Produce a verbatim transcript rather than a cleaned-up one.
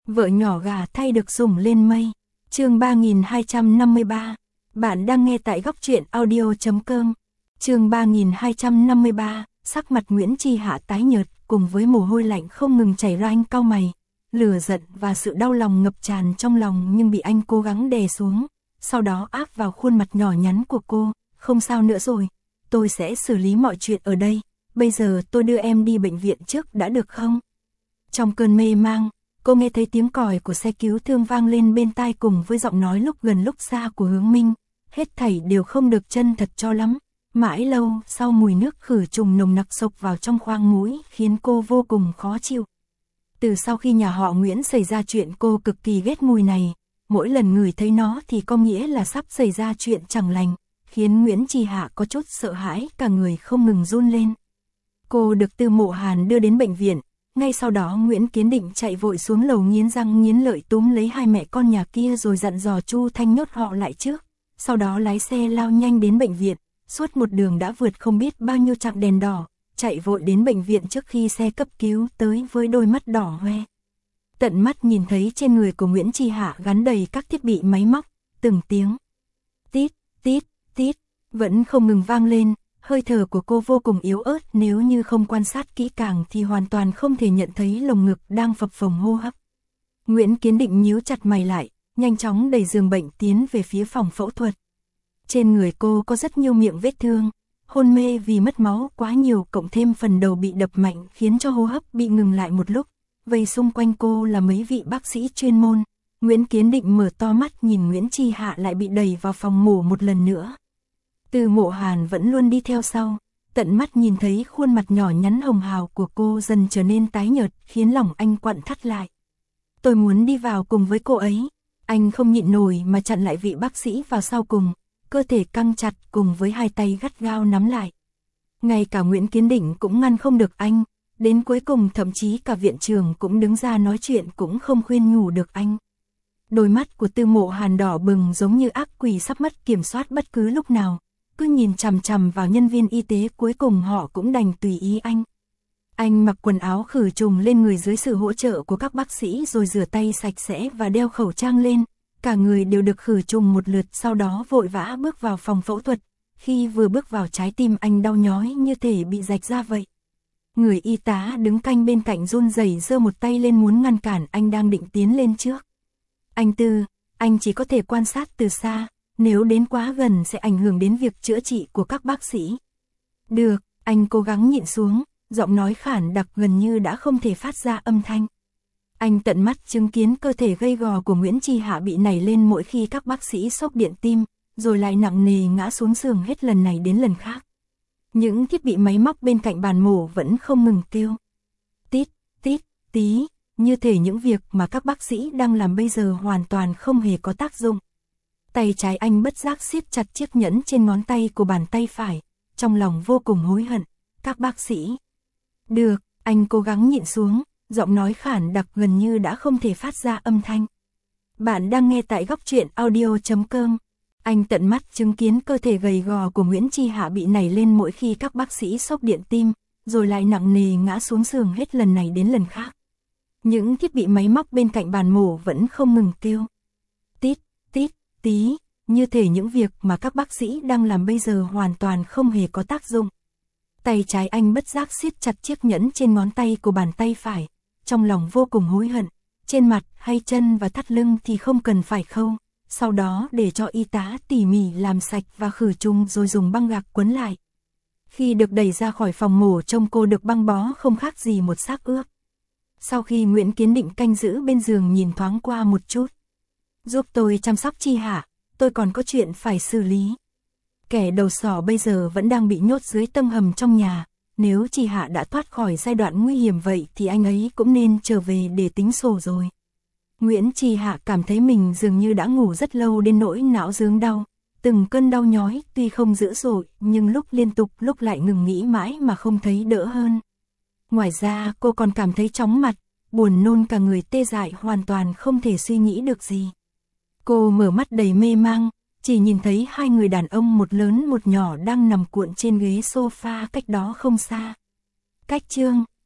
Vợ nhỏ gà thay được sủng lên mây. Chương ba nghìn hai trăm năm mươi ba. Bạn đang nghe tại góc truyện audio chấm com. Chương ba nghìn hai trăm năm mươi ba. Sắc mặt Nguyễn Chi Hạ tái nhợt, cùng với mồ hôi lạnh không ngừng chảy ra, anh cau mày. Lửa giận và sự đau lòng ngập tràn trong lòng nhưng bị anh cố gắng đè xuống, sau đó áp vào khuôn mặt nhỏ nhắn của cô. Không sao nữa rồi, tôi sẽ xử lý mọi chuyện ở đây. Bây giờ tôi đưa em đi bệnh viện trước đã được không? Trong cơn mê mang, cô nghe thấy tiếng còi của xe cứu thương vang lên bên tai cùng với giọng nói lúc gần lúc xa của Hướng Minh. Hết thảy đều không được chân thật cho lắm. Mãi lâu sau, mùi nước khử trùng nồng nặc xộc vào trong khoang mũi khiến cô vô cùng khó chịu. Từ sau khi nhà họ Nguyễn xảy ra chuyện, cô cực kỳ ghét mùi này. Mỗi lần ngửi thấy nó thì có nghĩa là sắp xảy ra chuyện chẳng lành, khiến Nguyễn Chi Hạ có chút sợ hãi, cả người không ngừng run lên. Cô được Tư Mộ Hàn đưa đến bệnh viện. Ngay sau đó Nguyễn Kiến Định chạy vội xuống lầu, nghiến răng nghiến lợi túm lấy hai mẹ con nhà kia rồi dặn dò Chu Thanh nhốt họ lại trước. Sau đó lái xe lao nhanh đến bệnh viện. Suốt một đường đã vượt không biết bao nhiêu chặng đèn đỏ, chạy vội đến bệnh viện trước khi xe cấp cứu tới với đôi mắt đỏ hoe. Tận mắt nhìn thấy trên người của Nguyễn Chi Hạ gắn đầy các thiết bị máy móc, từng tiếng tít, tít, tít, vẫn không ngừng vang lên. Hơi thở của cô vô cùng yếu ớt, nếu như không quan sát kỹ càng thì hoàn toàn không thể nhận thấy lồng ngực đang phập phồng hô hấp. Nguyễn Kiến Định nhíu chặt mày lại, nhanh chóng đẩy giường bệnh tiến về phía phòng phẫu thuật. Trên người cô có rất nhiều miệng vết thương, hôn mê vì mất máu quá nhiều, cộng thêm phần đầu bị đập mạnh khiến cho hô hấp bị ngừng lại một lúc. Vây xung quanh cô là mấy vị bác sĩ chuyên môn. Nguyễn Kiến Định mở to mắt nhìn Nguyễn Chi Hạ lại bị đẩy vào phòng mổ một lần nữa. Từ Mộ Hàn vẫn luôn đi theo sau, tận mắt nhìn thấy khuôn mặt nhỏ nhắn hồng hào của cô dần trở nên tái nhợt, khiến lòng anh quặn thắt lại. Tôi muốn đi vào cùng với cô ấy. Anh không nhịn nổi mà chặn lại vị bác sĩ vào sau cùng, cơ thể căng chặt cùng với hai tay gắt gao nắm lại. Ngay cả Nguyễn Kiến Định cũng ngăn không được anh, đến cuối cùng thậm chí cả viện trưởng cũng đứng ra nói chuyện cũng không khuyên nhủ được anh. Đôi mắt của Tư Mộ Hàn đỏ bừng giống như ác quỷ sắp mất kiểm soát bất cứ lúc nào, cứ nhìn chằm chằm vào nhân viên y tế, cuối cùng họ cũng đành tùy ý anh. Anh mặc quần áo khử trùng lên người dưới sự hỗ trợ của các bác sĩ rồi rửa tay sạch sẽ và đeo khẩu trang lên. Cả người đều được khử trùng một lượt, sau đó vội vã bước vào phòng phẫu thuật. Khi vừa bước vào, trái tim anh đau nhói như thể bị rạch ra vậy. Người y tá đứng canh bên cạnh run rẩy giơ một tay lên muốn ngăn cản anh đang định tiến lên trước. Anh Tư, anh chỉ có thể quan sát từ xa, nếu đến quá gần sẽ ảnh hưởng đến việc chữa trị của các bác sĩ. Được, anh cố gắng nhịn xuống, giọng nói khản đặc gần như đã không thể phát ra âm thanh. Anh tận mắt chứng kiến cơ thể gầy gò của Nguyễn Chi Hạ bị nảy lên mỗi khi các bác sĩ xốc điện tim, rồi lại nặng nề ngã xuống giường hết lần này đến lần khác. Những thiết bị máy móc bên cạnh bàn mổ vẫn không ngừng kêu tít, tít, tí, như thể những việc mà các bác sĩ đang làm bây giờ hoàn toàn không hề có tác dụng. Tay trái anh bất giác siết chặt chiếc nhẫn trên ngón tay của bàn tay phải, trong lòng vô cùng hối hận. Các bác sĩ. Được, anh cố gắng nhịn xuống, giọng nói khản đặc gần như đã không thể phát ra âm thanh. Bạn đang nghe tại góc truyện audio chấm com. Anh tận mắt chứng kiến cơ thể gầy gò của Nguyễn Chi Hạ bị nảy lên mỗi khi các bác sĩ xốc điện tim, rồi lại nặng nề ngã xuống giường hết lần này đến lần khác. Những thiết bị máy móc bên cạnh bàn mổ vẫn không ngừng kêu tít, tít, tí, như thể những việc mà các bác sĩ đang làm bây giờ hoàn toàn không hề có tác dụng. Tay trái anh bất giác siết chặt chiếc nhẫn trên ngón tay của bàn tay phải, trong lòng vô cùng hối hận. Trên mặt hay chân và thắt lưng thì không cần phải khâu, sau đó để cho y tá tỉ mỉ làm sạch và khử trùng rồi dùng băng gạc quấn lại. Khi được đẩy ra khỏi phòng mổ, trông cô được băng bó không khác gì một xác ướp. Sau khi Nguyễn Kiến Định canh giữ bên giường nhìn thoáng qua một chút. Giúp tôi chăm sóc Chi Hạ, tôi còn có chuyện phải xử lý. Kẻ đầu sỏ bây giờ vẫn đang bị nhốt dưới tầng hầm trong nhà. Nếu Chi Hạ đã thoát khỏi giai đoạn nguy hiểm vậy thì anh ấy cũng nên trở về để tính sổ rồi. Nguyễn Chi Hạ cảm thấy mình dường như đã ngủ rất lâu đến nỗi não dướng đau. Từng cơn đau nhói tuy không dữ dội nhưng lúc liên tục lúc lại ngừng nghỉ mãi mà không thấy đỡ hơn. Ngoài ra cô còn cảm thấy chóng mặt, buồn nôn, cả người tê dại, hoàn toàn không thể suy nghĩ được gì. Cô mở mắt đầy mê mang, chỉ nhìn thấy hai người đàn ông một lớn một nhỏ đang nằm cuộn trên ghế sofa cách đó không xa. Cách chương